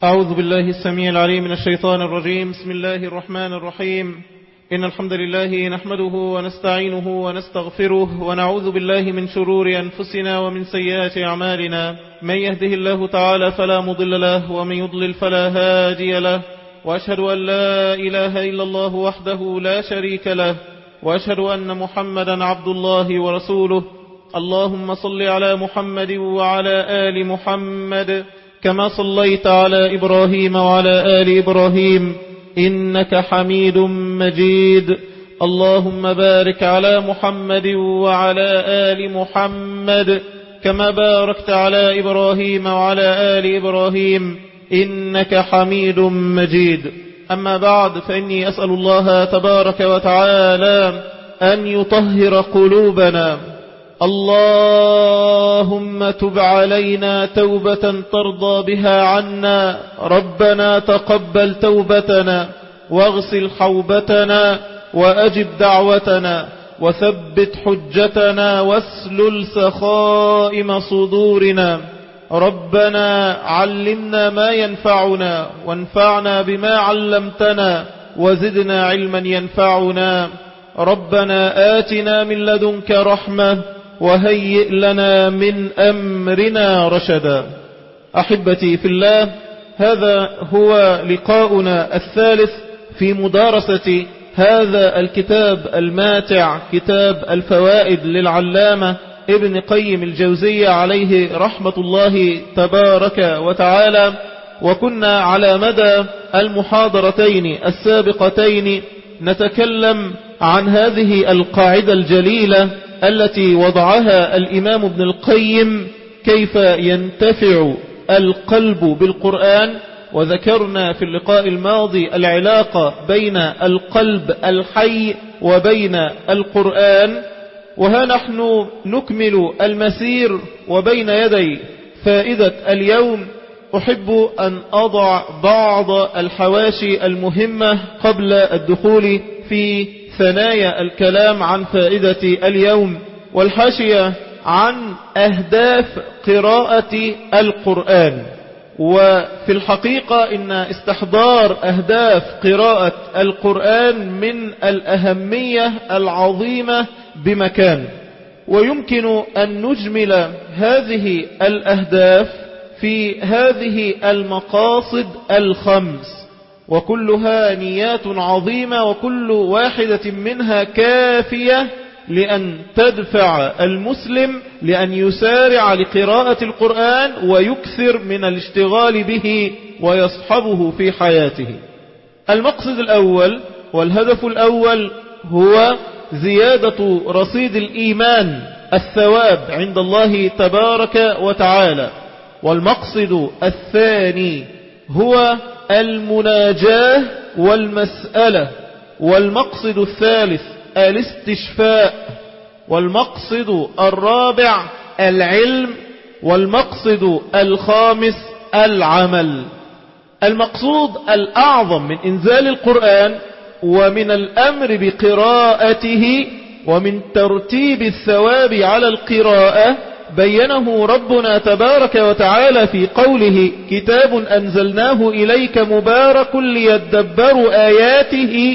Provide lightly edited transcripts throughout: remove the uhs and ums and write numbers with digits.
أعوذ بالله السميع العليم من الشيطان الرجيم. بسم الله الرحمن الرحيم. إن الحمد لله نحمده ونستعينه ونستغفره ونعوذ بالله من شرور أنفسنا ومن سيئات أعمالنا. من يهده الله تعالى فلا مضل له ومن يضلل فلا هادي له، وأشهد أن لا إله إلا الله وحده لا شريك له، وأشهد أن محمدا عبد الله ورسوله. اللهم صل على محمد وعلى آل محمد كما صليت على إبراهيم وعلى آل إبراهيم إنك حميد مجيد. اللهم بارك على محمد وعلى آل محمد كما باركت على إبراهيم وعلى آل إبراهيم إنك حميد مجيد. أما بعد، فإني أسأل الله تبارك وتعالى أن يطهر قلوبنا. اللهم تب علينا توبة ترضى بها عنا. ربنا تقبل توبتنا واغسل حوبتنا وأجب دعوتنا وثبت حجتنا واسلل سخائم صدورنا. ربنا علمنا ما ينفعنا وانفعنا بما علمتنا وزدنا علما ينفعنا. ربنا آتنا من لدنك رحمة وهيئ لنا من أمرنا رشدا. أحبتي في الله، هذا هو لقاؤنا الثالث في مدارسة هذا الكتاب الماتع، كتاب الفوائد للعلامة ابن قيم الجوزية عليه رحمة الله تبارك وتعالى. وكنا على مدى المحاضرتين السابقتين نتكلم عن هذه القاعدة الجليلة التي وضعها الإمام ابن القيم: كيف ينتفع القلب بالقرآن. وذكرنا في اللقاء الماضي العلاقة بين القلب الحي وبين القرآن. وها نحن نكمل المسير، وبين يدي فائدة اليوم أحب أن أضع بعض الحواشي المهمة قبل الدخول في ثنايا الكلام عن فائدة اليوم. والحاشية عن أهداف قراءة القرآن. وفي الحقيقة إن استحضار أهداف قراءة القرآن من الأهمية العظيمة بمكان، ويمكن أن نجمل هذه الأهداف في هذه المقاصد الخمس، وكلها نيات عظيمة، وكل واحدة منها كافية لأن تدفع المسلم لأن يسارع لقراءة القرآن ويكثر من الاشتغال به ويصحبه في حياته. المقصد الأول والهدف الأول هو زيادة رصيد الإيمان، الثواب عند الله تبارك وتعالى. والمقصد الثاني هو المناجاة والمسألة. والمقصد الثالث الاستشفاء. والمقصد الرابع العلم. والمقصد الخامس العمل. المقصود الأعظم من إنزال القرآن ومن الأمر بقراءته ومن ترتيب الثواب على القراءة بينه ربنا تبارك وتعالى في قوله: كتاب أنزلناه إليك مبارك ليدبروا آياته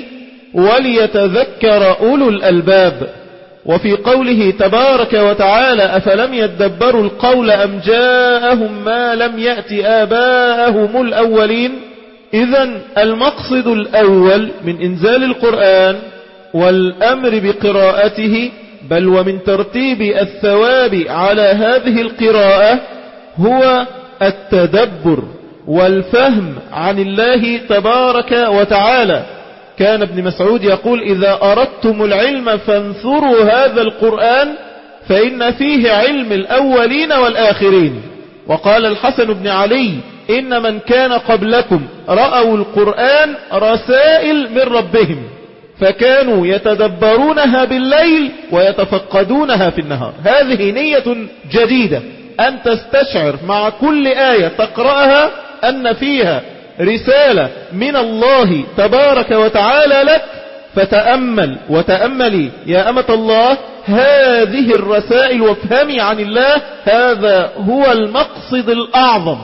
وليتذكر أولو الألباب. وفي قوله تبارك وتعالى: أفلم يدبروا القول أم جاءهم ما لم يأت آباءهم الأولين. إذن المقصد الأول من إنزال القرآن والأمر بقراءته، بل ومن ترتيب الثواب على هذه القراءة، هو التدبر والفهم عن الله تبارك وتعالى. كان ابن مسعود يقول: إذا أردتم العلم فانثروا هذا القرآن فإن فيه علم الأولين والآخرين. وقال الحسن بن علي: إن من كان قبلكم رأوا القرآن رسائل من ربهم، فكانوا يتدبرونها بالليل ويتفقدونها في النهار. هذه نية جديدة، أن تستشعر مع كل آية تقرأها أن فيها رسالة من الله تبارك وتعالى لك، فتأمل وتأملي يا أمة الله هذه الرسائل وافهمي عن الله. هذا هو المقصد الأعظم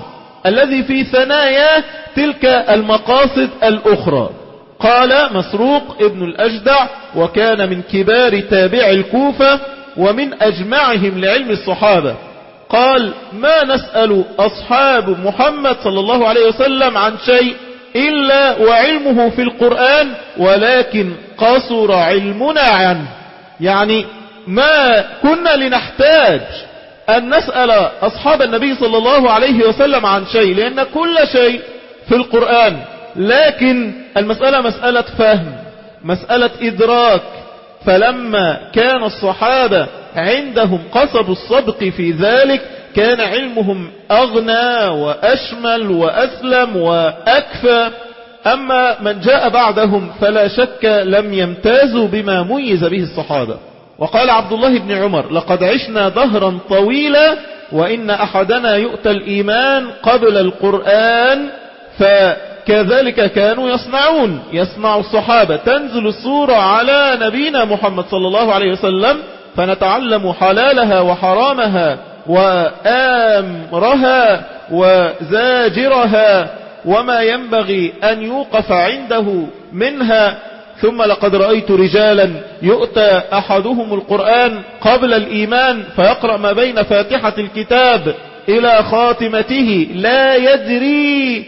الذي في ثنايا تلك المقاصد الأخرى. قال مسروق ابن الأجدع، وكان من كبار تابع الكوفة ومن أجمعهم لعلم الصحابة، قال: ما نسأل أصحاب محمد صلى الله عليه وسلم عن شيء إلا وعلمه في القرآن، ولكن قصر علمنا عنه. يعني ما كنا لنحتاج أن نسأل أصحاب النبي صلى الله عليه وسلم عن شيء، لأن كل شيء في القرآن، لكن المسألة مسألة فهم، مسألة إدراك. فلما كان الصحابة عندهم قصب الصدق في ذلك، كان علمهم أغنى وأشمل وأسلم وأكفى. أما من جاء بعدهم فلا شك لم يمتازوا بما ميز به الصحابة. وقال عبد الله بن عمر: لقد عشنا دهرا طويلا وإن أحدنا يؤتى الإيمان قبل القرآن. فكذلك كانوا يصنعون، يصنع الصحابة. تنزل السورة على نبينا محمد صلى الله عليه وسلم، فنتعلم حلالها وحرامها وآمرها وزاجرها وما ينبغي أن يوقف عنده منها. ثم لقد رأيت رجالا يؤتى أحدهم القرآن قبل الإيمان فيقرأ ما بين فاتحة الكتاب إلى خاتمته لا يدري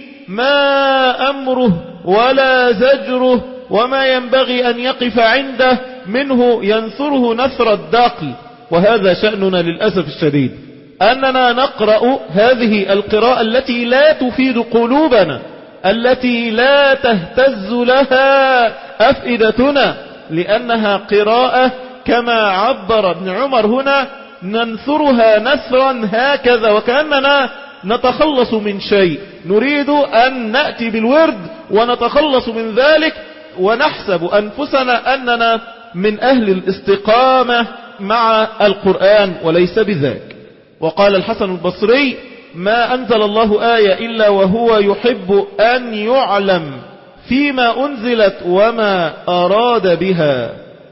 ما أمره ولا زجره وما ينبغي أن يقف عنده منه، ينثره نثر الدقل. وهذا شأننا للأسف الشديد، أننا نقرأ هذه القراءة التي لا تفيد قلوبنا، التي لا تهتز لها أفئدتنا، لأنها قراءة كما عبر ابن عمر هنا: ننثرها نثرا هكذا، وكأننا نتخلص من شيء، نريد أن نأتي بالورد ونتخلص من ذلك، ونحسب أنفسنا أننا من أهل الاستقامة مع القرآن، وليس بذلك. وقال الحسن البصري: ما أنزل الله آية إلا وهو يحب أن يعلم فيما أنزلت وما أراد بها.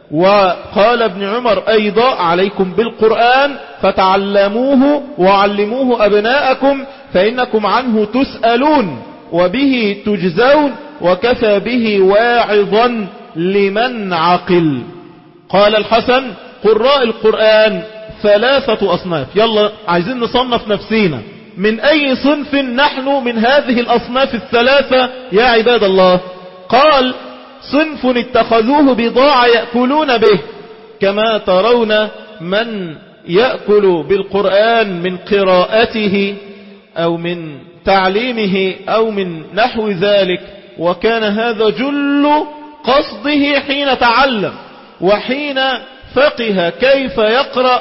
وقال ابن عمر أيضا: عليكم بالقرآن فتعلموه وعلموه أبناءكم فإنكم عنه تسألون وبه تجزون وكفى به واعظا لمن عقل. قال الحسن: قراء القرآن 3 أصناف. يلا عايزين نصنف نفسينا، من أي صنف نحن من هذه الأصناف 3 يا عباد الله؟ قال: صنف اتخذوه بضاعة يأكلون به، كما ترون من يأكل بالقرآن من قراءته أو من تعليمه أو من نحو ذلك، وكان هذا جل قصده حين تعلم وحين فقه كيف يقرأ،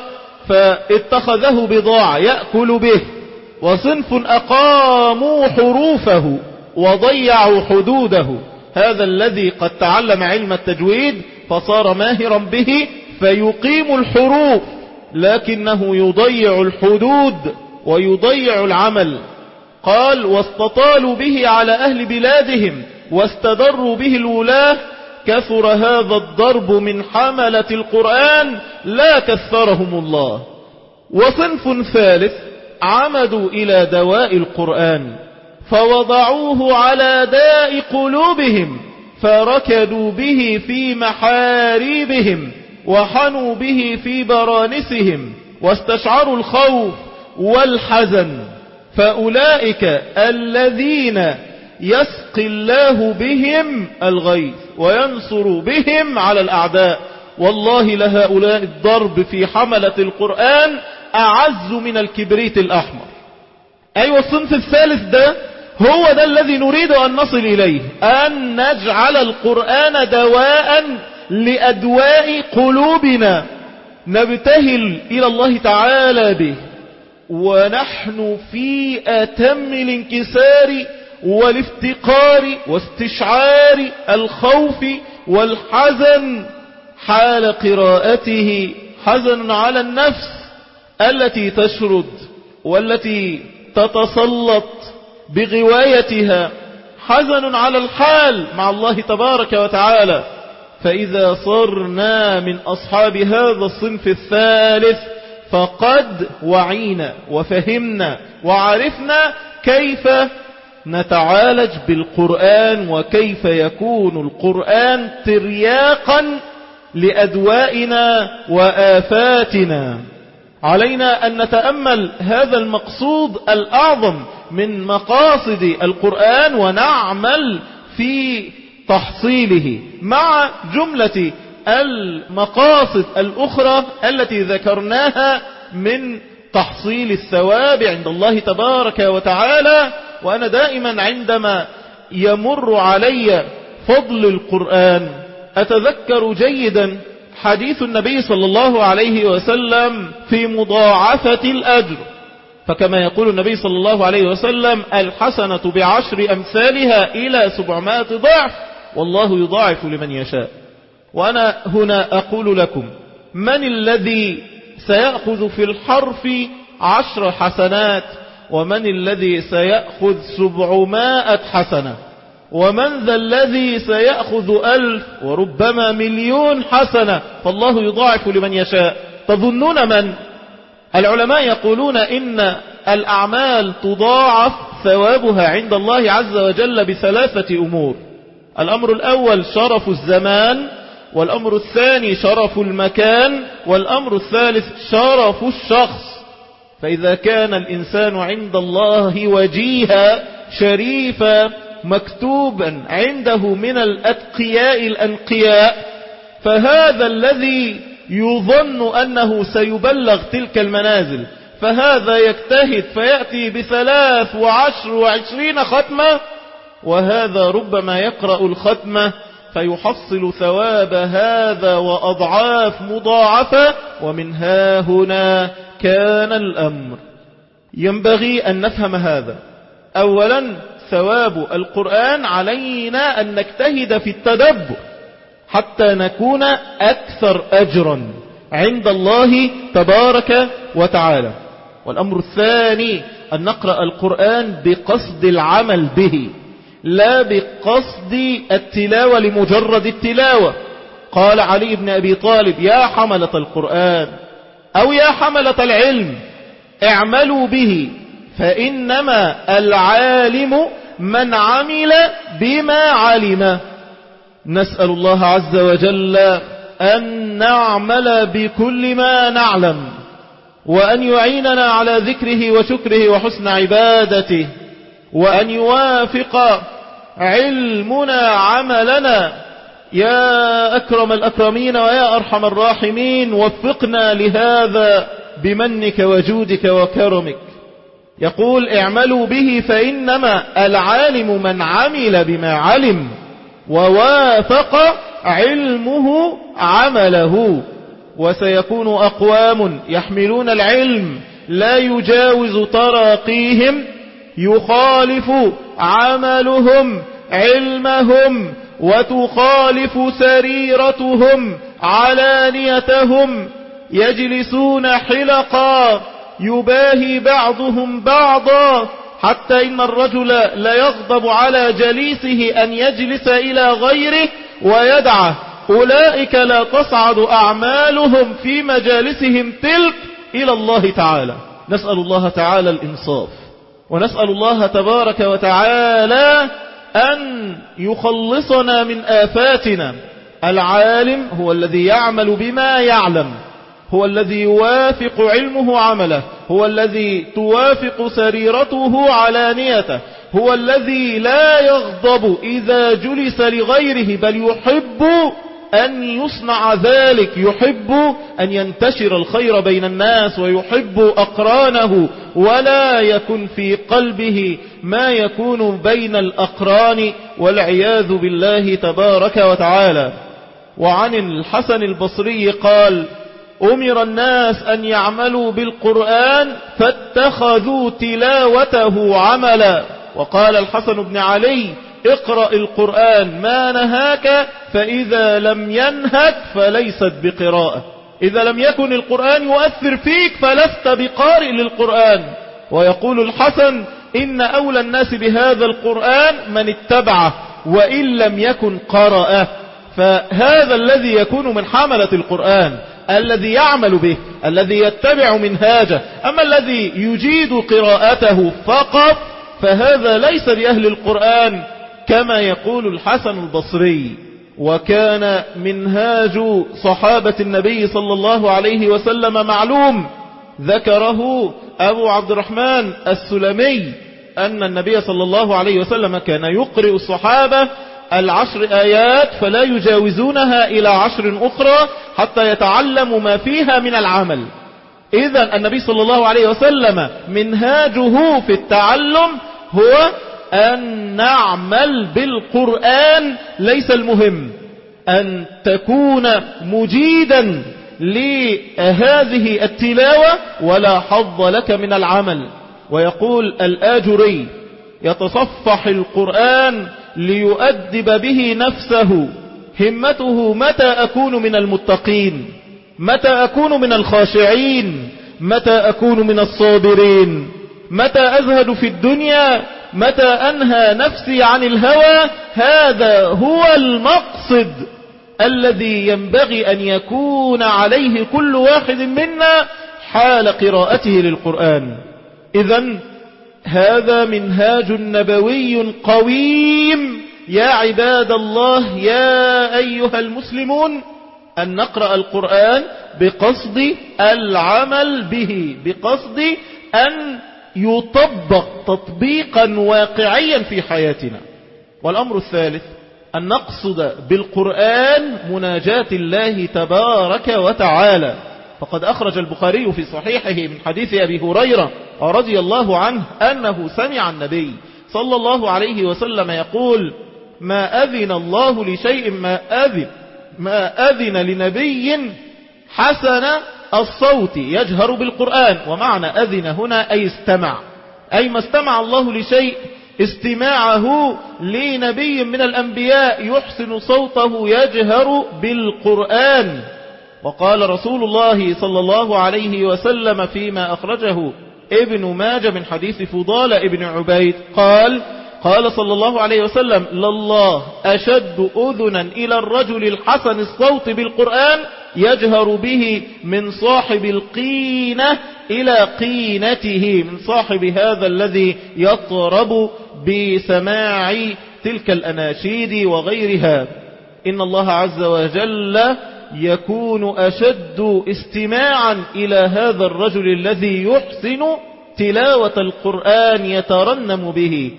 فاتخذه بضاعة يأكل به. وصنف أقاموا حروفه وضيعوا حدوده، هذا الذي قد تعلم علم التجويد فصار ماهرا به فيقيم الحروف، لكنه يضيع الحدود ويضيع العمل. قال: واستطالوا به على أهل بلادهم واستدروا به الولاة، كثر هذا الضرب من حملة القرآن لا كثرهم الله. وصنف ثالث عمدوا إلى دواء القرآن فوضعوه على داء قلوبهم، فركدوا به في محاريبهم وحنوا به في برانسهم واستشعروا الخوف والحزن. فأولئك الذين يسقي الله بهم الغيث وينصر بهم على الأعداء. والله لهؤلاء الضرب في حملة القرآن أعز من الكبريت الأحمر. أيوة، الصنف الثالث ده هو ده الذي نريد أن نصل إليه، أن نجعل القرآن دواء لأدواء قلوبنا، نبتهل إلى الله تعالى به ونحن في أتم الانكسار والافتقار واستشعار الخوف والحزن حال قراءته. حزن على النفس التي تشرد والتي تتسلط بغوايتها، حزن على الحال مع الله تبارك وتعالى. فإذا صرنا من أصحاب هذا الصنف الثالث فقد وعينا وفهمنا وعرفنا كيف نتعالج بالقرآن وكيف يكون القرآن ترياقا لأدوائنا وآفاتنا. علينا أن نتأمل هذا المقصود الأعظم من مقاصد القرآن ونعمل في تحصيله مع جملة المقاصد الأخرى التي ذكرناها من تحصيل الثواب عند الله تبارك وتعالى. وأنا دائما عندما يمر علي فضل القرآن أتذكر جيدا حديث النبي صلى الله عليه وسلم في مضاعفة الأجر. فكما يقول النبي صلى الله عليه وسلم: الحسنة ب10 أمثالها إلى 700 ضعف، والله يضاعف لمن يشاء. وأنا هنا أقول لكم: من الذي سيأخذ في الحرف 10 حسنات؟ ومن الذي سيأخذ 700 حسنة؟ ومن ذا الذي سيأخذ 1000 وربما 1,000,000 حسنة؟ فالله يضاعف لمن يشاء. تظنون من؟ العلماء يقولون إن الأعمال تضاعف ثوابها عند الله عز وجل ب3 أمور. الأمر الأول شرف الزمان، والأمر الثاني شرف المكان، والأمر الثالث شرف الشخص. فإذا كان الإنسان عند الله وجيها شريفا مكتوبا عنده من الأتقياء الأنقياء، فهذا الذي يظن أنه سيبلغ تلك المنازل، فهذا يجتهد فيأتي ب3 و10 و20 ختمة، وهذا ربما يقرأ الختمة فيحصل ثواب هذا وأضعاف مضاعفة. ومن ها هنا كان الأمر. ينبغي أن نفهم هذا. أولا ثواب القرآن علينا أن نجتهد في التدبر حتى نكون أكثر أجرا عند الله تبارك وتعالى. والأمر الثاني أن نقرأ القرآن بقصد العمل به، لا بقصد التلاوة لمجرد التلاوة. قال علي بن أبي طالب: يا حملة القرآن أو يا حملة العلم اعملوا به، فإنما العالم من عمل بما علم. نسأل الله عز وجل أن نعمل بكل ما نعلم، وأن يعيننا على ذكره وشكره وحسن عبادته، وأن يوافق علمنا عملنا. يا أكرم الأكرمين ويا أرحم الراحمين، وفقنا لهذا بمنك وجودك وكرمك. يقول: اعملوا به فإنما العالم من عمل بما علم، ووافق علمه عمله. وسيكون أقوام يحملون العلم لا يجاوز تراقيهم، يخالف عملهم علمهم، وتخالف سريرتهم علانيتهم، يجلسون حلقا يباهي بعضهم بعضا، حتى إن الرجل لا يغضب على جليسه أن يجلس إلى غيره ويدعه. أولئك لا تصعد أعمالهم في مجالسهم تلك إلى الله تعالى. نسأل الله تعالى الإنصاف، ونسأل الله تبارك وتعالى أن يخلصنا من آفاتنا. العالم هو الذي يعمل بما يعلم، هو الذي يوافق علمه عمله، هو الذي توافق سريرته علانيته، هو الذي لا يغضب إذا جلس لغيره، بل يحب أن يصنع ذلك، يحب أن ينتشر الخير بين الناس، ويحب أقرانه، ولا يكن في قلبه ما يكون بين الأقران، والعياذ بالله تبارك وتعالى. وعن الحسن البصري قال: أمر الناس أن يعملوا بالقرآن فاتخذوا تلاوته عملا. وقال الحسن بن علي: اقرأ القرآن ما نهاك، فإذا لم ينهك فليست بقراءة. إذا لم يكن القرآن يؤثر فيك فلست بقارئ للقرآن. ويقول الحسن: إن أولى الناس بهذا القرآن من اتبعه وإن لم يكن قرأه. فهذا الذي يكون من حملة القرآن، الذي يعمل به، الذي يتبع منهاجه. أما الذي يجيد قراءته فقط فهذا ليس بأهل القرآن كما يقول الحسن البصري. وكان منهاج صحابة النبي صلى الله عليه وسلم معلوم، ذكره أبو عبد الرحمن السلمي أن النبي صلى الله عليه وسلم كان يقرئ الصحابة 10 آيات فلا يجاوزونها إلى 10 أخرى حتى يتعلموا ما فيها من العمل. إذن النبي صلى الله عليه وسلم منهاجه في التعلم هو أن نعمل بالقرآن، ليس المهم أن تكون مجيدا لهذه التلاوة ولا حظ لك من العمل. ويقول الآجري: يتصفح القرآن ليؤدب به نفسه، همته متى أكون من المتقين، متى أكون من الخاشعين، متى أكون من الصابرين، متى أزهد في الدنيا، متى أنهى نفسي عن الهوى. هذا هو المقصد الذي ينبغي أن يكون عليه كل واحد منا حال قراءته للقرآن. إذن هذا منهاج نبوي قويم يا عباد الله، يا أيها المسلمون، أن نقرأ القرآن بقصد العمل به، بقصد أن يطبق تطبيقا واقعيا في حياتنا. والأمر الثالث أن نقصد بالقرآن مناجاة الله تبارك وتعالى. فقد أخرج البخاري في صحيحه من حديث أبي هريرة رضي الله عنه أنه سمع النبي صلى الله عليه وسلم يقول: ما أذن الله لشيء ما أذن لنبي حسن الصوت يجهر بالقرآن. ومعنى أذن هنا أي استمع، أي ما استمع الله لشيء استماعه لنبي من الأنبياء يحسن صوته يجهر بالقرآن. وقال رسول الله صلى الله عليه وسلم فيما أخرجه ابن ماجه من حديث فضال ابن عبيد قال صلى الله عليه وسلم: لله أشد أذنا إلى الرجل الحسن الصوت بالقرآن يجهر به من صاحب القينة إلى قينته، من صاحب هذا الذي يطرب بسماع تلك الأناشيد وغيرها. إن الله عز وجل يكون أشد استماعا إلى هذا الرجل الذي يحسن تلاوة القرآن يترنم به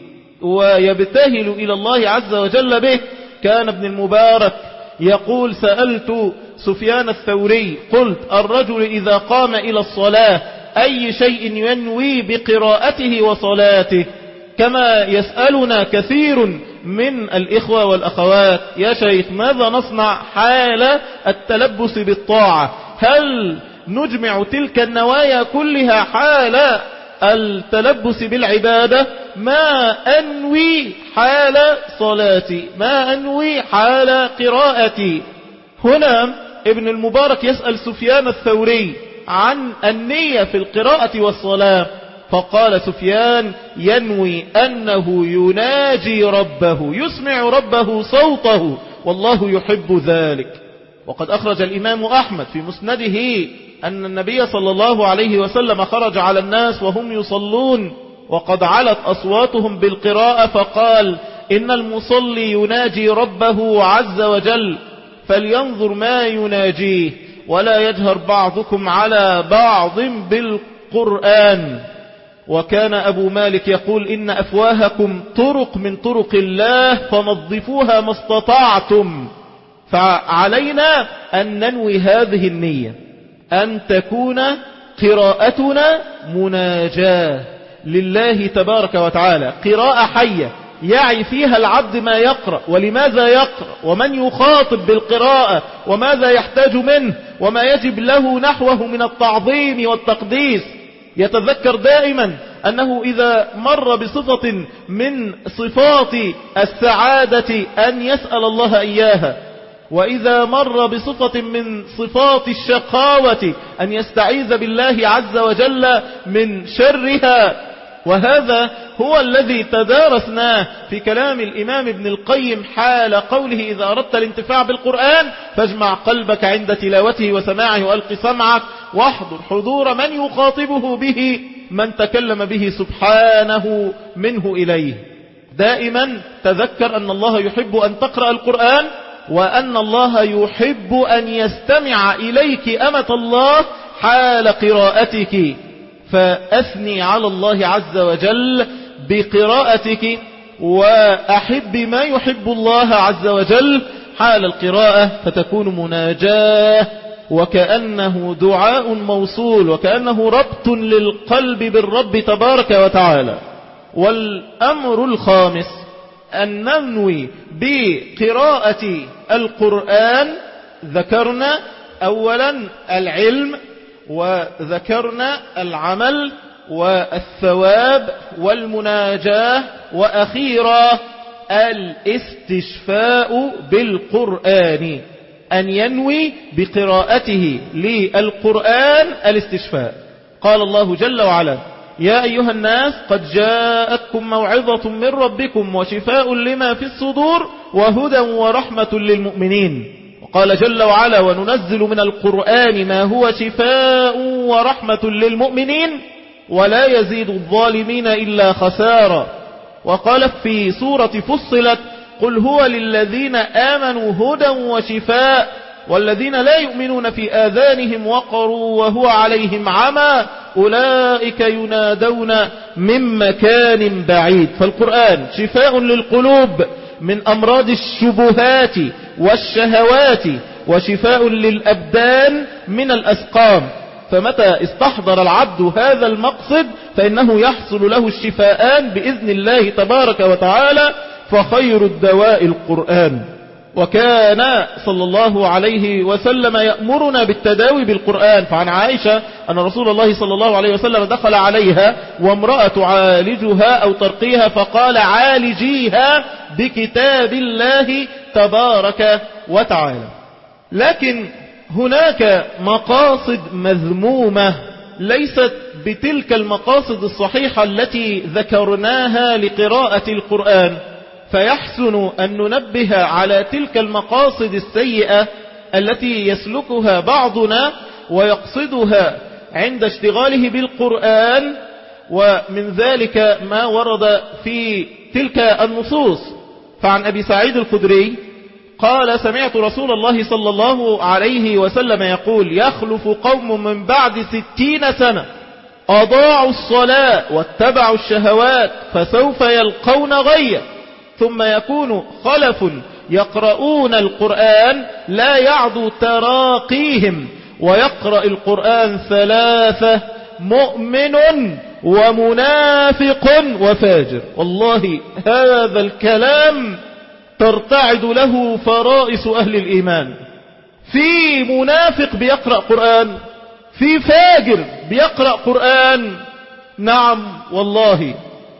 ويبتهل إلى الله عز وجل به. كان ابن المبارك يقول: سألت سفيان الثوري قلت: الرجل إذا قام إلى الصلاة أي شيء ينوي بقراءته وصلاته؟ كما يسألنا كثير من الإخوة والأخوات: يا شيخ ماذا نصنع حال التلبس بالطاعة؟ هل نجمع تلك النوايا كلها حال التلبس بالعبادة؟ ما أنوي حال صلاتي، ما أنوي حال قراءتي؟ هنا ابن المبارك يسأل سفيان الثوري عن النية في القراءة والصلاة، فقال سفيان: ينوي أنه يناجي ربه، يسمع ربه صوته، والله يحب ذلك. وقد أخرج الإمام أحمد في مسنده أن النبي صلى الله عليه وسلم خرج على الناس وهم يصلون وقد علت أصواتهم بالقراءة فقال: إن المصلي يناجي ربه عز وجل فلينظر ما يناجيه ولا يجهر بعضكم على بعض بالقرآن. وكان أبو مالك يقول: إن أفواهكم طرق من طرق الله فنظفوها ما استطعتم. فعلينا أن ننوي هذه النية، أن تكون قراءتنا مناجاة لله تبارك وتعالى، قراءة حية يعي فيها العبد ما يقرأ ولماذا يقرأ ومن يخاطب بالقراءة وماذا يحتاج منه وما يجب له نحوه من التعظيم والتقديس. يتذكر دائما أنه إذا مر بصفة من صفات السعادة أن يسأل الله إياها، وإذا مر بصفة من صفات الشقاوة أن يستعيذ بالله عز وجل من شرها. وهذا هو الذي تدارسناه في كلام الإمام ابن القيم حال قوله: إذا أردت الانتفاع بالقرآن فاجمع قلبك عند تلاوته وسماعه وألق سمعك واحضر حضور من يخاطبه به من تكلم به سبحانه منه إليه. دائما تذكر أن الله يحب أن تقرأ القرآن، وأن الله يحب أن يستمع إليك أمة الله حال قراءتك، فأثني على الله عز وجل بقراءتك، وأحب ما يحب الله عز وجل حال القراءة، فتكون مناجاة وكأنه دعاء موصول، وكأنه ربط للقلب بالرب تبارك وتعالى. والأمر الخامس أن ننوي بقراءة القرآن. ذكرنا أولا العلم، وذكرنا العمل والثواب والمناجاة، وأخيرا الاستشفاء بالقرآن، أن ينوي بقراءته للقرآن الاستشفاء. قال الله جل وعلا: يا أيها الناس قد جاءتكم موعظة من ربكم وشفاء لما في الصدور وهدى ورحمة للمؤمنين. وقال جل وعلا: وننزل من القرآن ما هو شفاء ورحمة للمؤمنين ولا يزيد الظالمين إلا خسارا. وقال في سورة فصلت: قل هو للذين آمنوا هدى وشفاء والذين لا يؤمنون في آذانهم وقر وهو عليهم عمى أولئك ينادون من مكان بعيد. فالقرآن شفاء للقلوب من أمراض الشبهات والشهوات، وشفاء للأبدان من الأسقام. فمتى استحضر العبد هذا المقصد فإنه يحصل له الشفاءان بإذن الله تبارك وتعالى، فخير الدواء القرآن. وكان صلى الله عليه وسلم يأمرنا بالتداوي بالقرآن. فعن عائشة أن رسول الله صلى الله عليه وسلم دخل عليها وامرأة تعالجها أو ترقيها، فقال: عالجيها بكتاب الله تبارك وتعالى. لكن هناك مقاصد مذمومة ليست بتلك المقاصد الصحيحة التي ذكرناها لقراءة القرآن، فيحسن أن ننبه على تلك المقاصد السيئة التي يسلكها بعضنا ويقصدها عند اشتغاله بالقرآن. ومن ذلك ما ورد في تلك النصوص. فعن أبي سعيد الخدري قال: سمعت رسول الله صلى الله عليه وسلم يقول: يخلف قوم من بعد 60 سنة أضاعوا الصلاة واتبعوا الشهوات فسوف يلقون غيا، ثم يكون خلف يقرؤون القرآن لا يعدو تراقيهم، ويقرأ القرآن 3: مؤمن ومنافق وفاجر. والله هذا الكلام ترتعد له فرائس أهل الإيمان. في منافق بيقرأ قرآن، في فاجر بيقرأ قرآن. نعم والله.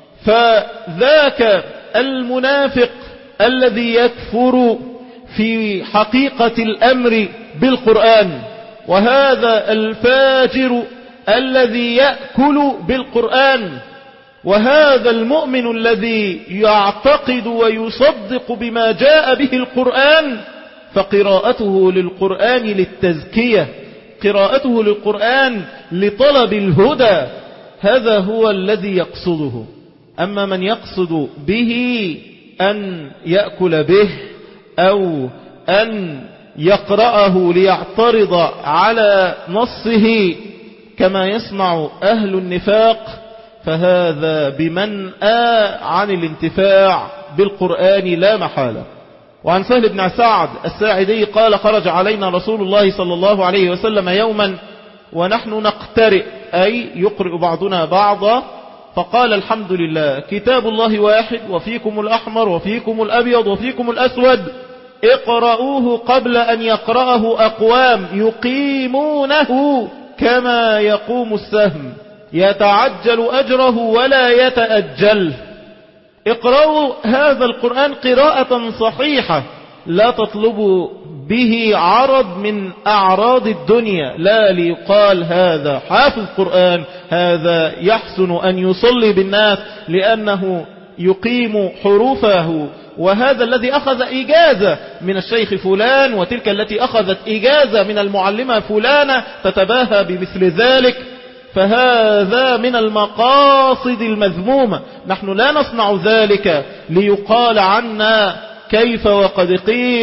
فذاك المنافق الذي يكفر في حقيقة الأمر بالقرآن، وهذا الفاجر الذي يأكل بالقرآن، وهذا المؤمن الذي يعتقد ويصدق بما جاء به القرآن. فقراءته للقرآن للتزكية، قراءته للقرآن لطلب الهدى، هذا هو الذي يقصده. أما من يقصد به أن يأكل به أو أن يقرأه ليعترض على نصه كما يصنع أهل النفاق، فهذا بمنأى عن الانتفاع بالقرآن لا محالة. وعن سهل بن سعد الساعدي قال: خرج علينا رسول الله صلى الله عليه وسلم يوما ونحن نقترئ، أي يقرئ بعضنا بعضا، فقال: الحمد لله، كتاب الله واحد، وفيكم الأحمر وفيكم الأبيض وفيكم الأسود، اقرؤوه قبل أن يقرأه أقوام يقيمونه كما يقوم السهم، يتعجل أجره ولا يتأجل. اقرأوا هذا القرآن قراءة صحيحة، لا تطلبوا به عرض من أعراض الدنيا، لا ليقال هذا حافظ قرآن، هذا يحسن أن يصلي بالناس لأنه يقيم حروفه، وهذا الذي أخذ إجازة من الشيخ فلان، وتلك التي أخذت إجازة من المعلمة فلانة تتباهى بمثل ذلك. فهذا من المقاصد المذمومة. نحن لا نصنع ذلك ليقال عنا كيف وقد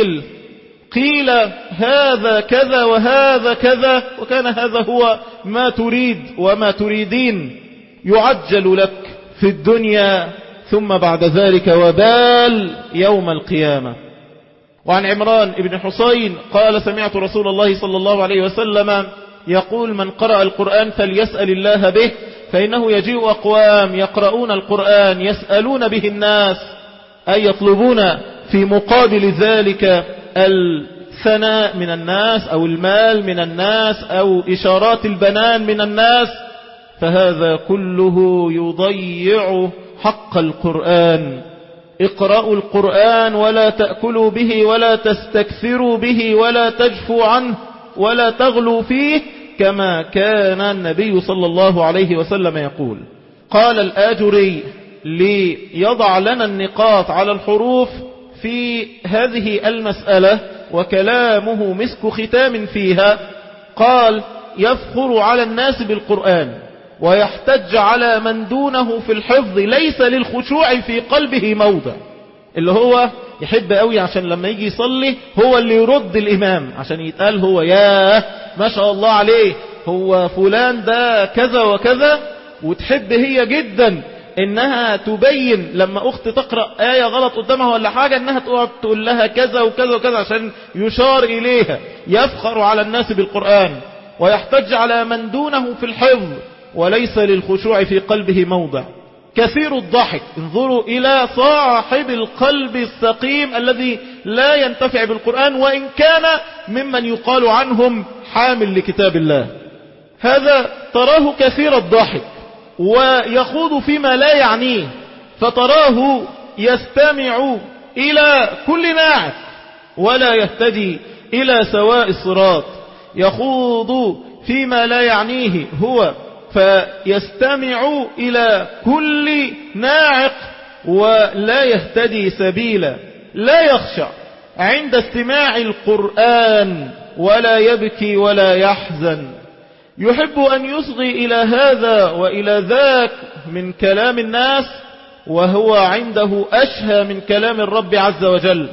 قيل هذا كذا وهذا كذا، وكان هذا هو ما تريد وما تريدين. يعجل لك في الدنيا ثم بعد ذلك وبال يوم القيامة. وعن عمران بن حسين قال سمعت رسول الله صلى الله عليه وسلم يقول من قرأ القرآن فليسأل الله به، فإنه يجيء أقوام يقرؤون القرآن يسألون به الناس، أي يطلبون في مقابل ذلك الثناء من الناس أو المال من الناس أو إشارات البنان من الناس، فهذا كله يضيع حق القرآن. اقرأوا القرآن ولا تأكلوا به ولا تستكثروا به ولا تجفوا عنه ولا تغلوا فيه، كما كان النبي صلى الله عليه وسلم يقول. قال الآجري ليضع لنا النقاط على الحروف في هذه المسألة، وكلامه مسك ختام فيها. قال يفخر على الناس بالقرآن ويحتج على من دونه في الحفظ ليس للخشوع في قلبه موضع، اللي هو يحب قوي عشان لما يجي يصلي هو اللي يرد الإمام عشان يتقال هو ياه ما شاء الله عليه هو فلان ده كذا وكذا. وتحب هي جدا انها تبين لما اخت تقرأ آية غلط قدامها ولا حاجة انها تقعد تقول لها كذا وكذا وكذا عشان يشار اليها. يفخر على الناس بالقرآن ويحتج على من دونه في الحفظ وليس للخشوع في قلبه موضع. كثير الضحك، انظروا إلى صاحب القلب السقيم الذي لا ينتفع بالقرآن وإن كان ممن يقال عنهم حامل لكتاب الله. هذا تراه كثير الضحك ويخوض فيما لا يعنيه، فتراه يستمع إلى كل ناعق ولا يهتدي إلى سواء الصراط. يخوض فيما لا يعنيه هو فيستمع إلى كل ناعق ولا يهتدي سبيلا. لا يخشع عند استماع القرآن ولا يبكي ولا يحزن. يحب أن يصغي إلى هذا وإلى ذاك من كلام الناس وهو عنده أشهى من كلام الرب عز وجل.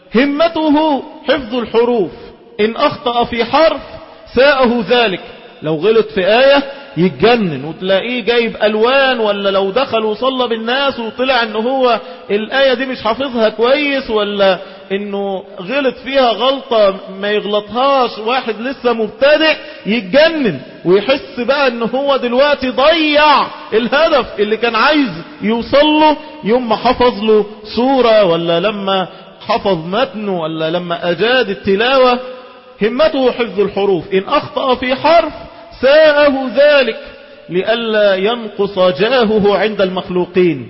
همته حفظ الحروف، إن أخطأ في حرف ساءه ذلك. لو غلط في آية يتجنن وتلاقيه جايب ألوان، ولا لو دخل وصلى بالناس وطلع انه هو الآية دي مش حافظها كويس، ولا انه غلط فيها غلطة ما يغلطهاش واحد لسه مبتدئ، يتجنن ويحس بقى انه هو دلوقتي ضيع الهدف اللي كان عايز يوصله يوم ما حفظ له سورة، ولا لما حفظ متنه، ولا لما أجاد التلاوة. همته حفظ الحروف، إن أخطأ في حرف ساءه ذلك لئلا ينقص جاهه عند المخلوقين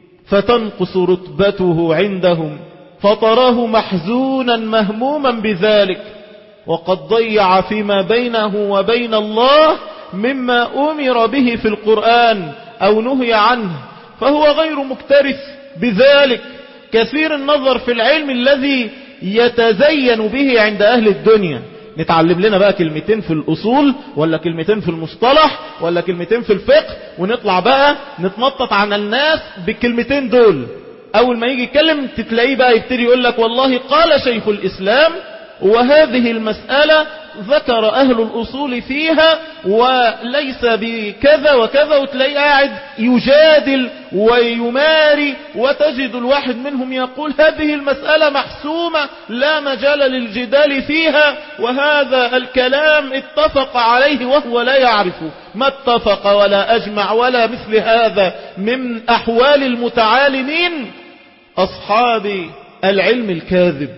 فتنقص رتبته عندهم، فتراه محزونا مهموما بذلك وقد ضيع فيما بينه وبين الله مما أمر به في القرآن أو نهي عنه، فهو غير مكترث بذلك. كثير النظر في العلم الذي يتزين به عند أهل الدنيا. نتعلم لنا بقى كلمتين في الأصول، ولا كلمتين في المصطلح، ولا كلمتين في الفقه، ونطلع بقى نتنطط عن الناس بالكلمتين دول. أول ما يجي يتكلم تتلاقيه بقى يبتدي يقول لك والله قال شيخ الإسلام وهذه المسألة ذكر أهل الأصول فيها وليس بكذا وكذا، وتلاقيه قاعد يجادل ويماري، وتجد الواحد منهم يقول هذه المسألة محسومة لا مجال للجدال فيها، وهذا الكلام اتفق عليه وهو لا يعرف ما اتفق ولا أجمع ولا مثل هذا من أحوال المتعالمين أصحاب العلم الكاذب.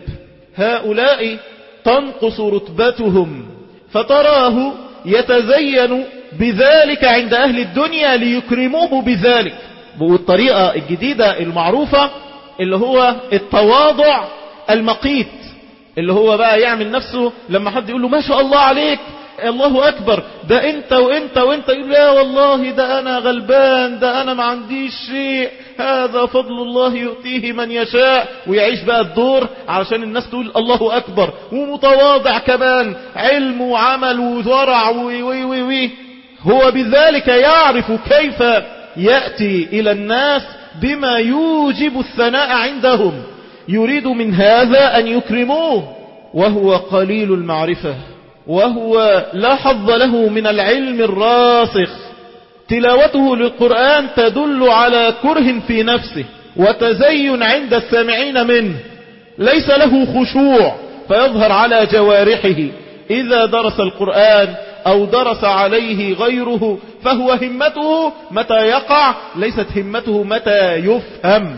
هؤلاء تنقص رتبتهم، فتراه يتزين بذلك عند أهل الدنيا ليكرموه بذلك. بالطريقة الجديدة المعروفة اللي هو التواضع المقيت، اللي هو بقى يعمل نفسه لما حد يقول له ما شاء الله عليك الله أكبر، ده انت وانت وانت، يقول لا والله ده انا غلبان، ده انا ما عنديش شيء، هذا فضل الله يؤتيه من يشاء، ويعيش بقى الدور علشان الناس تقول الله أكبر، ومتواضع كمان، علم وعمل وزرع وي وي وي وي. هو بذلك يعرف كيف يأتي إلى الناس بما يوجب الثناء عندهم، يريد من هذا أن يكرموه، وهو قليل المعرفة، وهو لا حظ له من العلم الراسخ. تلاوته للقرآن تدل على كره في نفسه وتزين عند السامعين منه، ليس له خشوع فيظهر على جوارحه. إذا درس القرآن أو درس عليه غيره فهو همته متى يقع، ليست همته متى يفهم.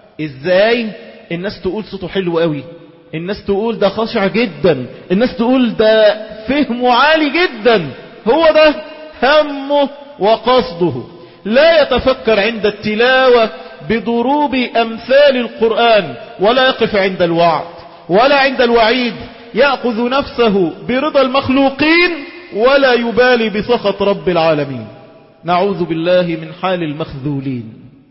إزاي؟ الناس تقول صوته حلو قوي، الناس تقول ده خاشع جدا، الناس تقول ده فهمه عالي جدا. هو ده همه وقصده، لا يتفكر عند التلاوة بضروب أمثال القرآن، ولا يقف عند الوعد ولا عند الوعيد، يأخذ نفسه برضا المخلوقين ولا يبالي بسخط رب العالمين. نعوذ بالله من حال المخذولين،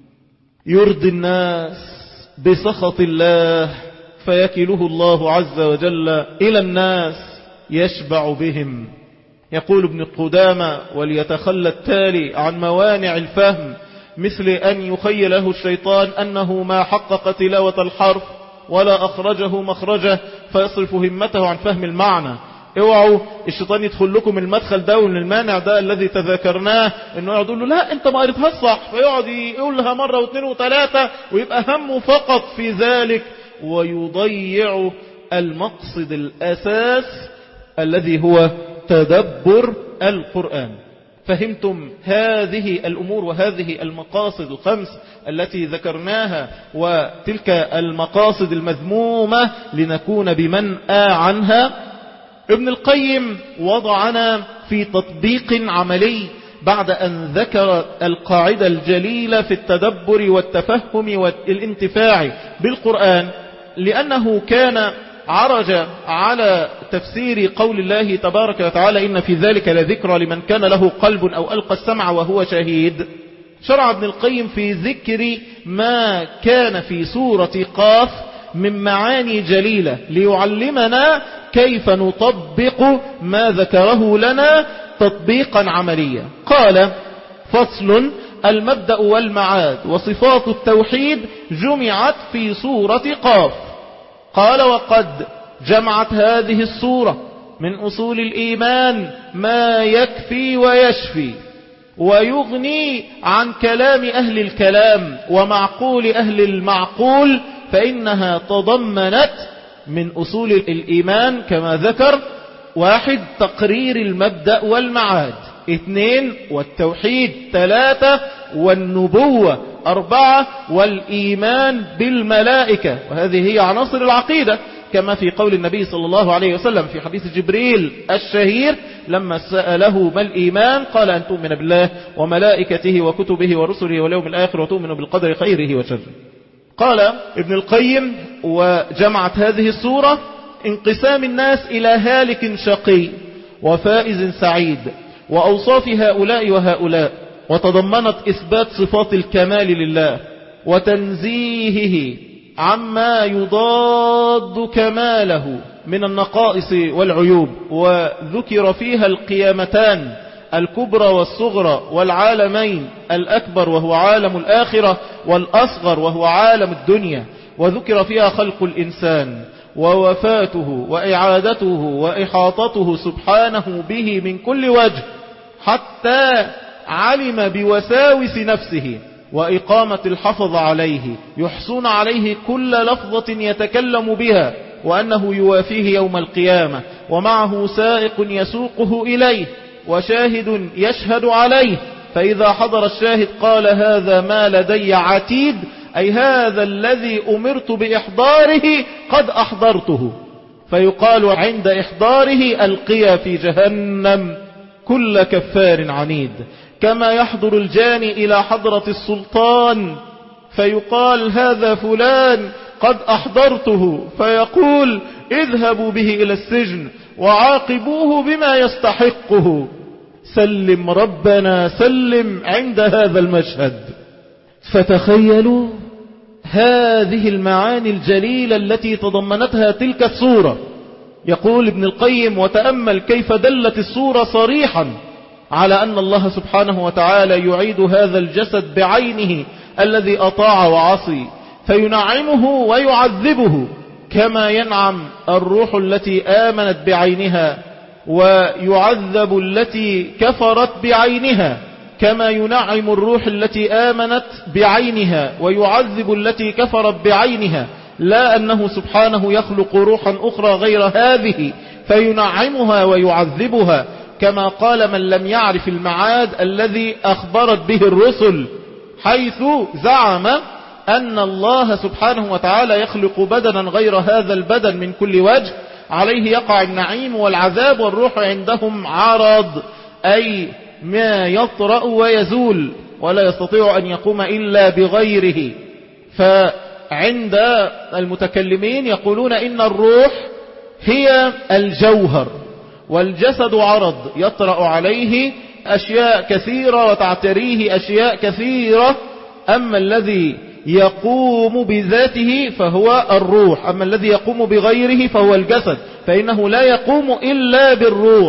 يرضي الناس بسخط الله فيكله الله عز وجل إلى الناس يشبع بهم. يقول ابن قدامة: وليتخلى التالي عن موانع الفهم، مثل أن يخيل له الشيطان أنه ما حقق تلاوة الحرف ولا أخرجه مخرجه فيصرف همته عن فهم المعنى. اوعوا الشيطان يدخل لكم المدخل ده ومن المانع ده الذي تذاكرناه، انه يقعد يقول له لا انت ما قريتها صح، فيقعد يقولها مرة واثنين وثلاثة ويبقى همه فقط في ذلك، ويضيع المقصد الأساس الذي هو تدبر القرآن. فهمتم هذه الأمور وهذه المقاصد الخمس التي ذكرناها، وتلك المقاصد المذمومة لنكون بمنأى عنها. ابن القيم وضعنا في تطبيق عملي بعد أن ذكر القاعدة الجليلة في التدبر والتفهم والانتفاع بالقرآن، لأنه كان عرج على تفسير قول الله تبارك وتعالى: إن في ذلك لذكرى لمن كان له قلب أو ألقى السمع وهو شهيد. شرع ابن القيم في ذكر ما كان في سورة قاف من معاني جليلة ليعلمنا كيف نطبق ما ذكره لنا تطبيقا عمليا. قال: فصل: المبدأ والمعاد وصفات التوحيد جمعت في سورة قاف. قال: وقد جمعت هذه السورة من أصول الإيمان ما يكفي ويشفي ويغني عن كلام أهل الكلام ومعقول أهل المعقول، فإنها تضمنت من أصول الإيمان كما ذكر: 1. تقرير المبدأ والمعاد، 2. والتوحيد، 3. والنبوة، 4. والإيمان بالملائكة. وهذه هي عناصر العقيدة، كما في قول النبي صلى الله عليه وسلم في حديث جبريل الشهير لما سأله ما الإيمان قال: أن تؤمن بالله وملائكته وكتبه ورسله واليوم الآخر وتؤمن بالقدر خيره وشره. قال ابن القيم: وجمعت هذه السورة انقسام الناس إلى هالك شقي وفائز سعيد وأوصاف هؤلاء وهؤلاء، وتضمنت إثبات صفات الكمال لله وتنزيهه عما يضاد كماله من النقائص والعيوب، وذكر فيها القيامتان الكبرى والصغرى والعالمين، الأكبر وهو عالم الآخرة والأصغر وهو عالم الدنيا، وذكر فيها خلق الإنسان ووفاته وإعادته وإحاطته سبحانه به من كل وجه، حتى علم بوساوس نفسه وإقامة الحفظ عليه، يحصون عليه كل لفظة يتكلم بها، وأنه يوافيه يوم القيامة، ومعه سائق يسوقه إليه وشاهد يشهد عليه، فإذا حضر الشاهد قال: هذا ما لدي عتيد، أي هذا الذي أمرت بإحضاره قد أحضرته، فيقال عند إحضاره: ألقي في جهنم كل كفار عنيد. كما يحضر الجاني إلى حضرة السلطان فيقال: هذا فلان قد أحضرته، فيقول: اذهبوا به إلى السجن وعاقبوه بما يستحقه. سلم ربنا سلم عند هذا المشهد. فتخيلوا هذه المعاني الجليلة التي تضمنتها تلك السورة. يقول ابن القيم: وتأمل كيف دلت السورة صريحا على أن الله سبحانه وتعالى يعيد هذا الجسد بعينه الذي أطاع وعصي فينعمه ويعذبه كما ينعم الروح التي آمنت بعينها، ويعذب التي كفرت بعينها كما ينعم الروح التي آمنت بعينها ويعذب التي كفرت بعينها، لا أنه سبحانه يخلق روحا أخرى غير هذه فينعمها ويعذبها، كما قال من لم يعرف المعاد الذي أخبرت به الرسل، حيث زعم أن الله سبحانه وتعالى يخلق بدنا غير هذا البدن من كل وجه عليه يقع النعيم والعذاب، والروح عندهم عرض أي ما يطرأ ويزول ولا يستطيع أن يقوم إلا بغيره. فعند المتكلمين يقولون إن الروح هي الجوهر والجسد عرض يطرأ عليه أشياء كثيرة وتعتريه أشياء كثيرة، أما الذي يقوم بذاته فهو الروح، أما الذي يقوم بغيره فهو الجسد، فإنه لا يقوم إلا بالروح.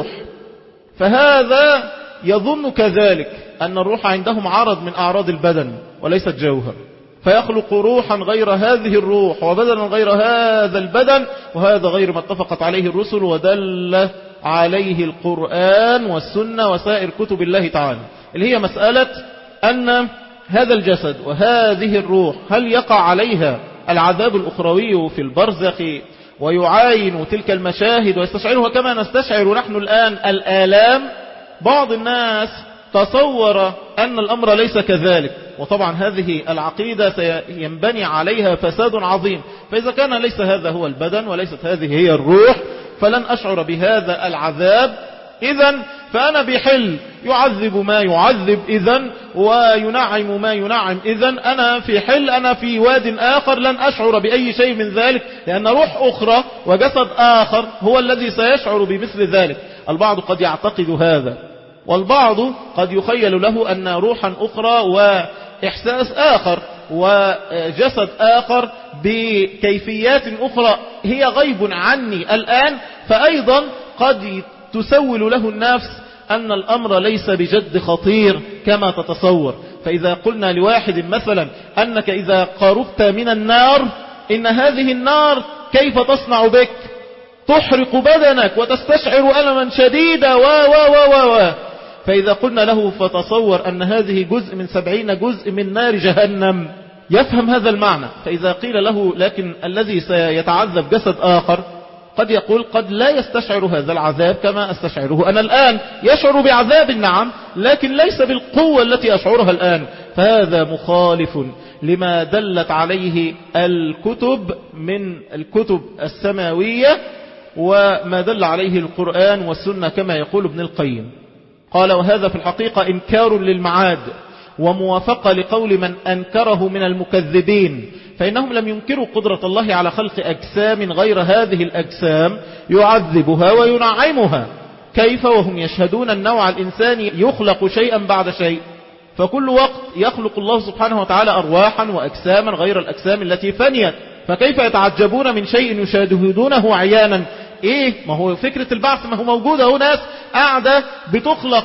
فهذا يظن كذلك أن الروح عندهم عرض من أعراض البدن وليست جوهر، فيخلق روحا غير هذه الروح وبدنا غير هذا البدن، وهذا غير ما اتفقت عليه الرسل ودل عليه القرآن والسنة وسائر كتب الله تعالى، اللي هي مسألة أن هذا الجسد وهذه الروح هل يقع عليها العذاب الأخروي في البرزخ ويعاين تلك المشاهد ويستشعرها كما نستشعر نحن الآن الآلام. بعض الناس تصور أن الأمر ليس كذلك، وطبعا هذه العقيدة سينبني عليها فساد عظيم. فإذا كان ليس هذا هو البدن وليست هذه هي الروح فلن أشعر بهذا العذاب، إذن فأنا بحل يعذب ما يعذب إذن وينعم ما ينعم إذن أنا في حل، أنا في واد آخر لن أشعر بأي شيء من ذلك، لأن روح أخرى وجسد آخر هو الذي سيشعر بمثل ذلك. البعض قد يعتقد هذا، والبعض قد يخيل له أن روحا أخرى وإحساس آخر وجسد آخر بكيفيات أخرى هي غيب عني الآن، فأيضا قد تسول له النفس أن الأمر ليس بجد خطير كما تتصور. فإذا قلنا لواحد مثلا أنك إذا قربت من النار إن هذه النار كيف تصنع بك، تحرق بدنك وتستشعر ألما شديدا فإذا قلنا له فتصور أن هذه جزء من 70 جزء من نار جهنم يفهم هذا المعنى. فإذا قيل له لكن الذي سيتعذب جسد آخر قد يقول قد لا يستشعر هذا العذاب كما استشعره أنا الآن، يشعر بعذاب نعم لكن ليس بالقوة التي أشعرها الآن. فهذا مخالف لما دلت عليه الكتب من الكتب السماوية وما دل عليه القرآن والسنة كما يقول ابن القيم. قال وهذا في الحقيقة إنكار للمعاد وموافقة لقول من أنكره من المكذبين، فإنهم لم ينكروا قدرة الله على خلق أجسام غير هذه الأجسام يعذبها وينعمها، كيف وهم يشهدون النوع الإنساني يخلق شيئا بعد شيء، فكل وقت يخلق الله سبحانه وتعالى أرواحا وأجساما غير الأجسام التي فنيت، فكيف يتعجبون من شيء يشاهدونه عيانا؟ إيه ما هو فكرة البعث ما هو موجودة، هو ناس قاعدة بتخلق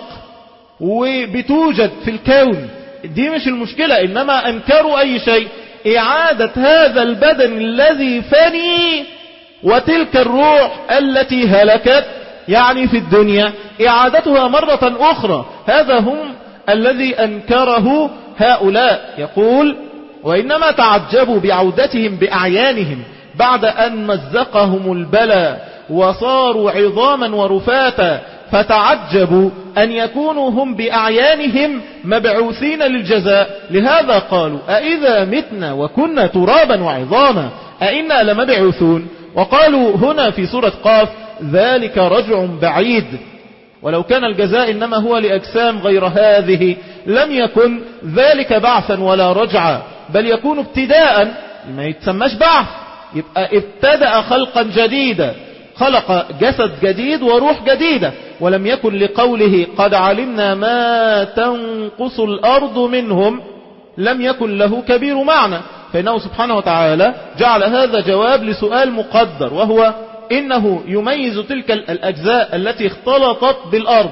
وبتوجد في الكون، دي مش المشكلة، إنما أنكروا أي شيء إعادة هذا البدن الذي فني وتلك الروح التي هلكت يعني في الدنيا إعادتها مرة أخرى، هذا هم الذي أنكره هؤلاء. يقول وإنما تعجبوا بعودتهم بأعيانهم بعد أن مزقهم البلاء وصاروا عظاما ورفاتا، فتعجبوا أن يكونوا هم بأعيانهم مبعوثين للجزاء، لهذا قالوا أئذا متنا وكنا ترابا وعظاما أئنا لمبعوثون. وقالوا هنا في سورة قاف ذلك رجع بعيد، ولو كان الجزاء إنما هو لأجسام غير هذه لم يكن ذلك بعثا ولا رجعا، بل يكون ابتداء، ما يتسماش بعث، يبقى ابتدأ خلقا جديدا، خلق جسد جديد وروح جديدة، ولم يكن لقوله قد علمنا ما تنقص الأرض منهم لم يكن له كبير معنى، فإنه سبحانه وتعالى جعل هذا جواب لسؤال مقدر، وهو إنه يميز تلك الأجزاء التي اختلطت بالأرض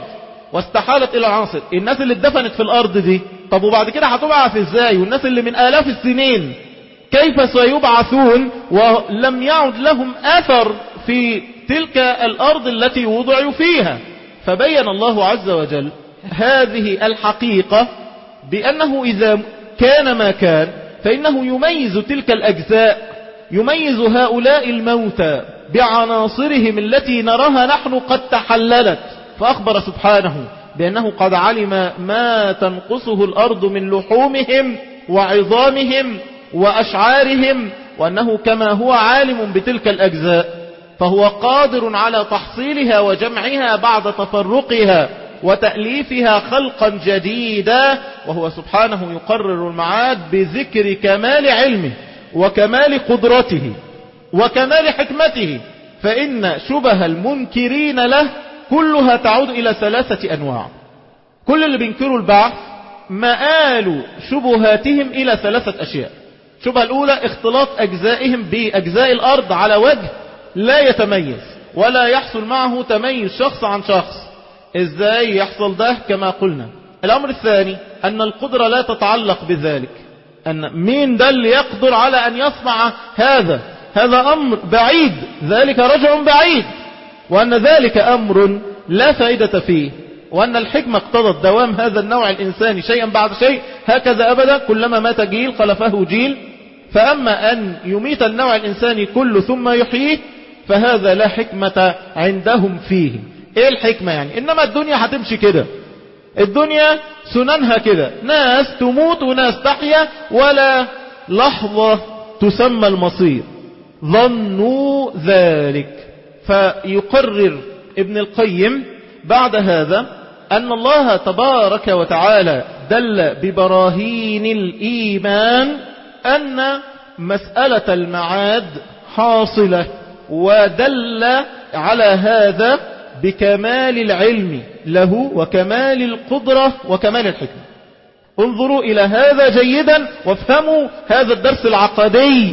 واستحالت إلى العناصر. الناس اللي اتدفنت في الأرض دي، طب وبعد كده هتبعث ازاي؟ والناس اللي من آلاف السنين كيف سيبعثون ولم يعد لهم أثر في تلك الأرض التي وضعوا فيها؟ فبين الله عز وجل هذه الحقيقة بأنه إذا كان ما كان فإنه يميز تلك الأجزاء، يميز هؤلاء الموتى بعناصرهم التي نراها نحن قد تحللت. فأخبر سبحانه بأنه قد علم ما تنقصه الأرض من لحومهم وعظامهم وأشعارهم، وأنه كما هو عالم بتلك الأجزاء فهو قادر على تحصيلها وجمعها بعد تفرقها وتأليفها خلقا جديدا. وهو سبحانه يقرر المعاد بذكر كمال علمه وكمال قدرته وكمال حكمته. فإن شبه المنكرين له كلها تعود إلى 3 أنواع. كل اللي بينكروا البعث مآل شبهاتهم إلى 3 أشياء. الشبهة الأولى اختلاط أجزائهم بأجزاء الأرض على وجه لا يتميز ولا يحصل معه تميز شخص عن شخص. إزاي يحصل ده؟ كما قلنا. الأمر الثاني أن القدرة لا تتعلق بذلك، أن مين ده اللي يقدر على أن يصنع هذا أمر بعيد، ذلك رجع بعيد، وأن ذلك أمر لا فائدة فيه، وأن الحكمة اقتضت دوام هذا النوع الإنساني شيئا بعد شيء هكذا أبدا، كلما مات جيل خلفه جيل. فأما أن يميت النوع الإنساني كله ثم يحييه فهذا لا حكمة عندهم فيه. إيه الحكمة يعني؟ إنما الدنيا هتمشي كده، الدنيا سننها كده، ناس تموت وناس تحيا ولا لحظة تسمى المصير. ظنوا ذلك. فيقرر ابن القيم بعد هذا أن الله تبارك وتعالى دل ببراهين الإيمان أن مسألة المعاد حاصلة، ودل على هذا بكمال العلم له وكمال القدرة وكمال الحكمة. انظروا إلى هذا جيدا وافهموا هذا الدرس العقدي،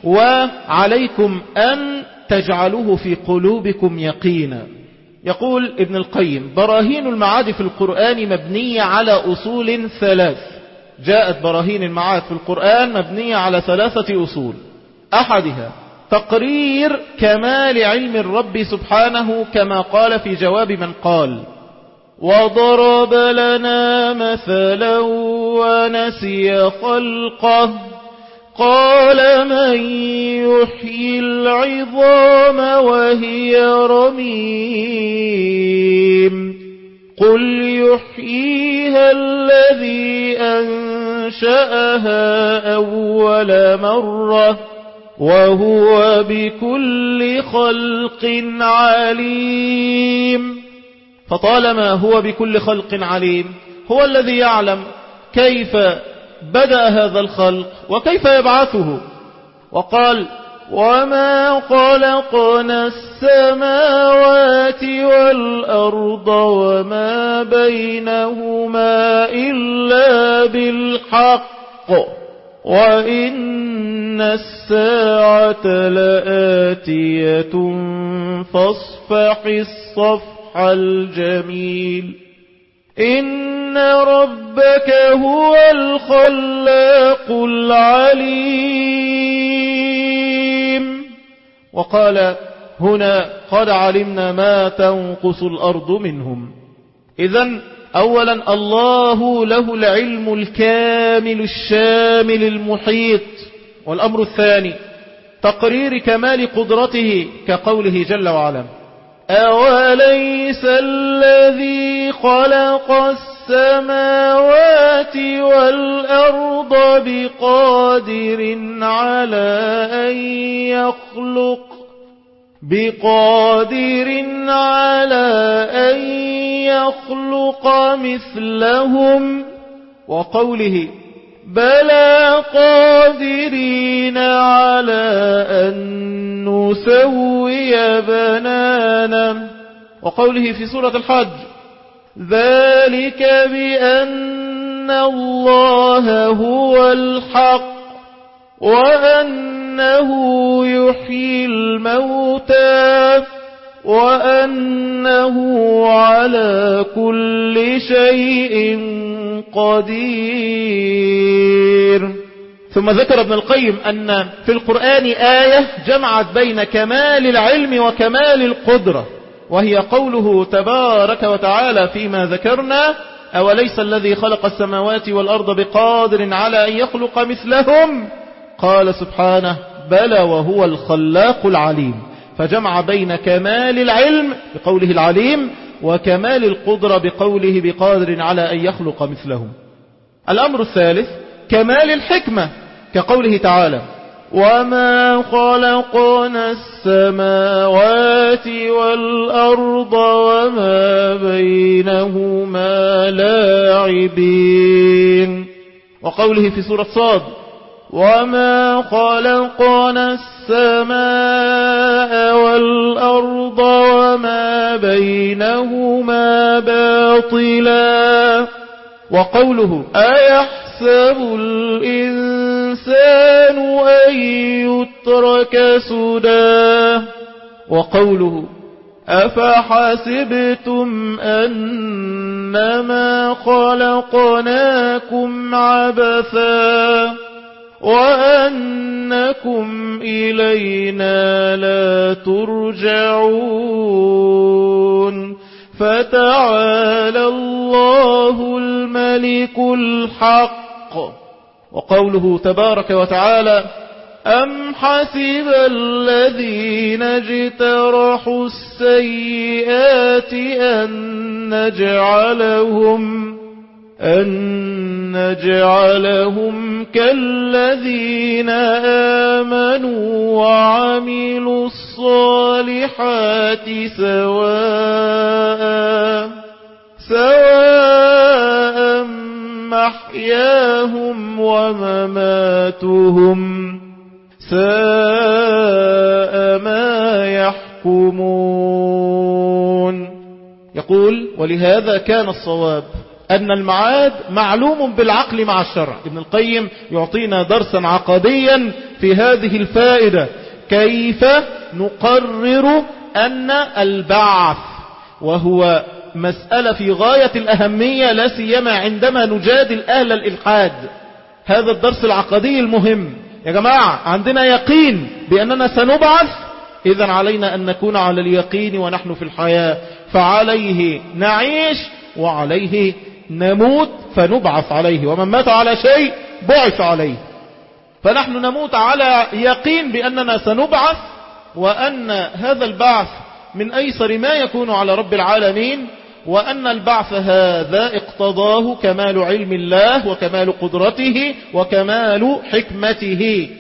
وعليكم أن تجعلوه في قلوبكم يقينا. يقول ابن القيم: براهين المعاد في القرآن مبنية على أصول 3. جاءت براهين المعاد في القرآن مبنية على 3 أصول. أحدها تقرير كمال علم الرب سبحانه كما قال في جواب من قال: وضرب لنا مثلا ونسي خلقه قال من يحيي العظام وهي رميم قل يحييها الذي أنشأها أول مرة وهو بكل خلق عليم. فطالما هو بكل خلق عليم هو الذي يعلم كيف بدأ هذا الخلق وكيف يبعثه. وقال: وما خلقنا السماوات والأرض وما بينهما إلا بالحق وإن الساعة لآتية فاصفح الصفح الجميل إن ربك هو الخلاق العليم. وقال هنا: قد علمنا ما تنقص الأرض منهم. إذن أولا الله له العلم الكامل الشامل المحيط. والأمر الثاني تقرير كمال قدرته كقوله جل وعلا: أوليس الذي خلق السماوات والأرض بقادر على أن يخلق مثلهم. وقوله: بلى قادرين على أن نسوي بنانه. وقوله في سورة الحج: ذلك بأن الله هو الحق وأنه يحيي الموتى وأنه على كل شيء قدير. ثم ذكر ابن القيم أن في القرآن آية جمعت بين كمال العلم وكمال القدرة، وهي قوله تبارك وتعالى فيما ذكرنا: أوليس الذي خلق السماوات والأرض بقادر على أن يخلق مثلهم؟ قال سبحانه: بلى وهو الخلاق العليم. فجمع بين كمال العلم بقوله العليم وكمال القدرة بقوله بقادر على أن يخلق مثلهم. الأمر الثالث كمال الحكمة، كقوله تعالى: وما خلقنا السماوات والأرض وما بينهما لاعبين. وقوله في سورة صاد: وما خلقنا السماء والأرض وما بينهما باطلا. وقوله: أيحسب الإنسان أن يترك سدى. وقوله: أفحسبتم أنما خلقناكم عبثا وأنكم إلينا لا ترجعون. فتعالى الله الملك الحق. وقوله تبارك وتعالى: أم حسب الذين اجترحوا السيئات أن نجعلهم كالذين آمنوا وعملوا الصالحات سواء محياهم ومماتهم ساء ما يحكمون. يقول: ولهذا كان الصواب أن المعاد معلوم بالعقل مع الشرع. ابن القيم يعطينا درسا عقديا في هذه الفائدة: كيف نقرر أن البعث، وهو مسألة في غاية الأهمية لا سيما عندما نجادل أهل الإلحاد. هذا الدرس العقدي المهم. يا جماعة، عندنا يقين بأننا سنبعث، إذن علينا أن نكون على اليقين ونحن في الحياة، فعليه نعيش وعليه نموت فنبعث عليه، ومن مات على شيء بعث عليه. فنحن نموت على يقين بأننا سنبعث، وأن هذا البعث من أيسر ما يكون على رب العالمين، وأن البعث هذا اقتضاه كمال علم الله وكمال قدرته وكمال حكمته،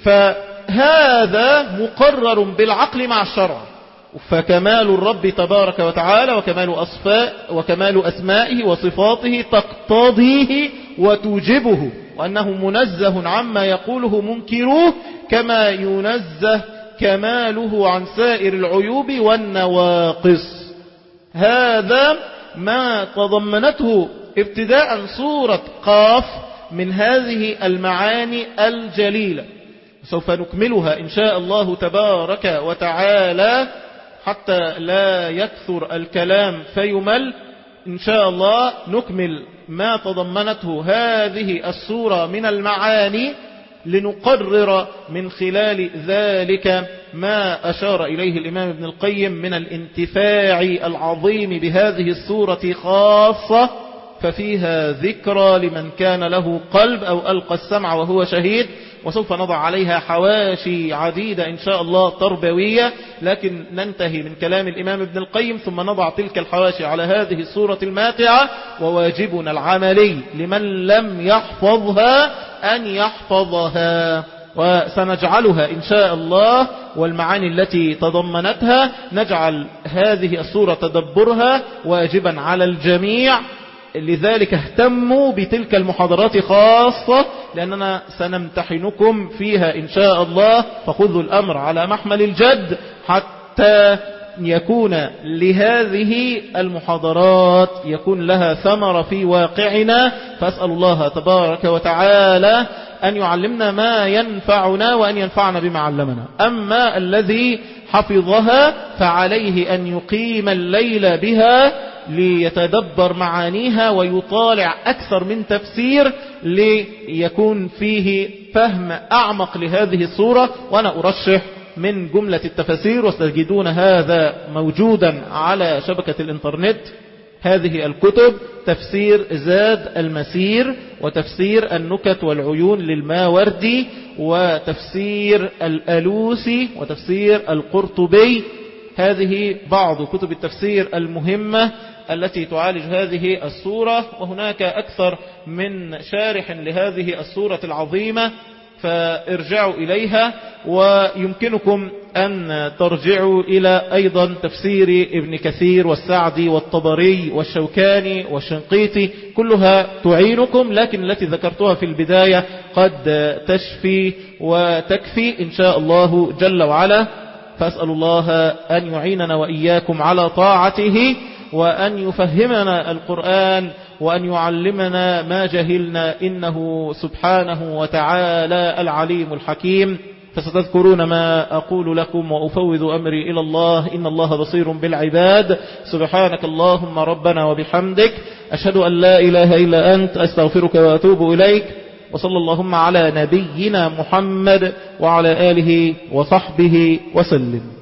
فهذا مقرر بالعقل مع الشرع. فكمال الرب تبارك وتعالى وكمال أسمائه وصفاته تقتضيه وتوجبه، وأنه منزه عما يقوله منكروه، كما ينزه كماله عن سائر العيوب والنواقص. هذا ما تضمنته ابتداء سورة قاف من هذه المعاني الجليلة. سوف نكملها إن شاء الله تبارك وتعالى حتى لا يكثر الكلام فيمل. إن شاء الله نكمل ما تضمنته هذه السورة من المعاني، لنقرر من خلال ذلك ما أشار إليه الإمام ابن القيم من الانتفاع العظيم بهذه السورة خاصة، ففيها ذكرى لمن كان له قلب أو ألقى السمع وهو شهيد. وسوف نضع عليها حواشي عديدة إن شاء الله تربوية، لكن ننتهي من كلام الإمام ابن القيم ثم نضع تلك الحواشي على هذه السورة الماتعة. وواجبنا العملي لمن لم يحفظها أن يحفظها، وسنجعلها إن شاء الله والمعاني التي تضمنتها نجعل هذه السورة تدبرها واجبا على الجميع. لذلك اهتموا بتلك المحاضرات خاصة، لأننا سنمتحنكم فيها إن شاء الله، فخذوا الأمر على محمل الجد حتى يكون لهذه المحاضرات يكون لها ثمرة في واقعنا. فأسأل الله تبارك وتعالى أن يعلمنا ما ينفعنا وأن ينفعنا بما علمنا. أما الذي حفظها فعليه أن يقيم الليل بها ليتدبر معانيها ويطالع أكثر من تفسير ليكون فيه فهم أعمق لهذه السورة. وأنا أرشح من جملة التفاسير، وستجدون هذا موجودا على شبكة الإنترنت، هذه الكتب: تفسير زاد المسير، وتفسير النكت والعيون للماوردي، وتفسير الألوسي، وتفسير القرطبي. هذه بعض كتب التفسير المهمة التي تعالج هذه السورة، وهناك أكثر من شارح لهذه السورة العظيمة، فارجعوا إليها. ويمكنكم أن ترجعوا إلى أيضا تفسير ابن كثير والسعدي والطبري والشوكاني والشنقيطي، كلها تعينكم، لكن التي ذكرتها في البداية قد تشفي وتكفي إن شاء الله جل وعلا. فأسأل الله أن يعيننا وإياكم على طاعته، وأن يفهمنا القرآن، وأن يعلمنا ما جهلنا، إنه سبحانه وتعالى العليم الحكيم. فستذكرون ما أقول لكم وأفوض أمري إلى الله، إن الله بصير بالعباد. سبحانك اللهم ربنا وبحمدك، أشهد أن لا إله إلا أنت، أستغفرك وأتوب إليك. وصلى اللهم على نبينا محمد وعلى آله وصحبه وسلم.